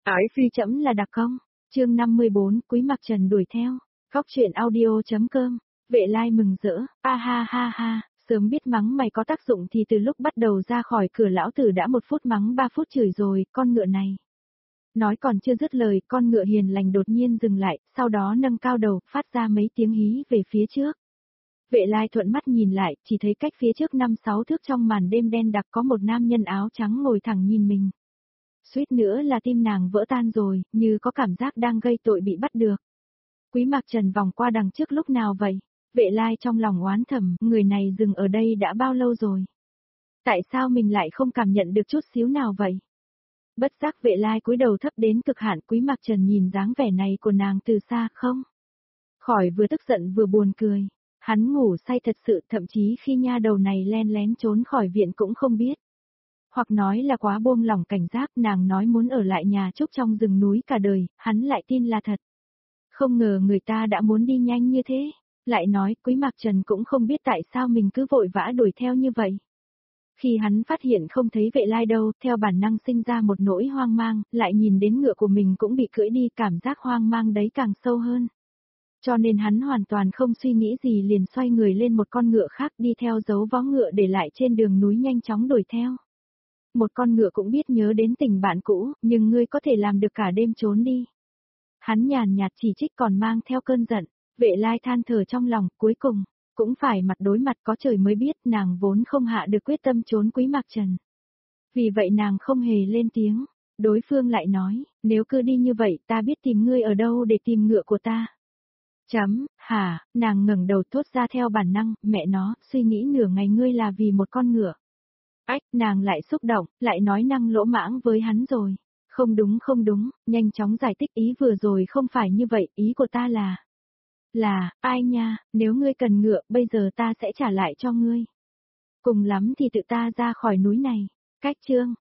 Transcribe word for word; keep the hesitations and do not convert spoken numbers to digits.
Ái phi chấm là đặc công. Chương năm mươi bốn, Quý Mặc Trần đuổi theo. Góc truyện audio.com. Vệ Lai mừng rỡ, a ha ha ha, sớm biết mắng mày có tác dụng thì từ lúc bắt đầu ra khỏi cửa lão tử đã một phút mắng ba phút chửi rồi, con ngựa này. Nói còn chưa dứt lời, con ngựa hiền lành đột nhiên dừng lại, sau đó nâng cao đầu, phát ra mấy tiếng hí về phía trước. Vệ Lai thuận mắt nhìn lại, chỉ thấy cách phía trước năm sáu thước trong màn đêm đen đặc có một nam nhân áo trắng ngồi thẳng nhìn mình. Suýt nữa là tim nàng vỡ tan rồi, như có cảm giác đang gây tội bị bắt được. Quý Mặc Trần vòng qua đằng trước lúc nào vậy? Vệ Lai trong lòng oán thầm, người này dừng ở đây đã bao lâu rồi? Tại sao mình lại không cảm nhận được chút xíu nào vậy? Bất giác Vệ Lai cúi đầu thấp đến cực hạn. Quý Mặc Trần nhìn dáng vẻ này của nàng từ xa không? Khỏi vừa tức giận vừa buồn cười. Hắn ngủ say thật sự, thậm chí khi nha đầu này len lén trốn khỏi viện cũng không biết. Hoặc nói là quá buông lỏng cảnh giác, nàng nói muốn ở lại nhà Trúc trong rừng núi cả đời, hắn lại tin là thật. Không ngờ người ta đã muốn đi nhanh như thế. Lại nói, Quý Mặc Trần cũng không biết tại sao mình cứ vội vã đuổi theo như vậy. Khi hắn phát hiện không thấy Vệ Lai đâu, theo bản năng sinh ra một nỗi hoang mang, lại nhìn đến ngựa của mình cũng bị cưỡi đi, cảm giác hoang mang đấy càng sâu hơn. Cho nên hắn hoàn toàn không suy nghĩ gì liền xoay người lên một con ngựa khác đi theo dấu vó ngựa để lại trên đường núi nhanh chóng đuổi theo. Một con ngựa cũng biết nhớ đến tình bạn cũ, nhưng ngươi có thể làm được cả đêm trốn đi. Hắn nhàn nhạt chỉ trích còn mang theo cơn giận, Vệ Lai than thở trong lòng, cuối cùng, cũng phải mặt đối mặt, có trời mới biết nàng vốn không hạ được quyết tâm trốn Quý Mặc Trần. Vì vậy nàng không hề lên tiếng, đối phương lại nói, nếu cứ đi như vậy ta biết tìm ngươi ở đâu để tìm ngựa của ta. Chấm, hả, nàng ngẩng đầu thốt ra theo bản năng, mẹ nó, suy nghĩ nửa ngày ngươi là vì một con ngựa. Ách, nàng lại xúc động, lại nói năng lỗ mãng với hắn rồi. Không đúng không đúng, nhanh chóng giải thích ý vừa rồi không phải như vậy, ý của ta là... Là, ai nha, nếu ngươi cần ngựa, bây giờ ta sẽ trả lại cho ngươi. Cùng lắm thì tự ta ra khỏi núi này. Cách chương,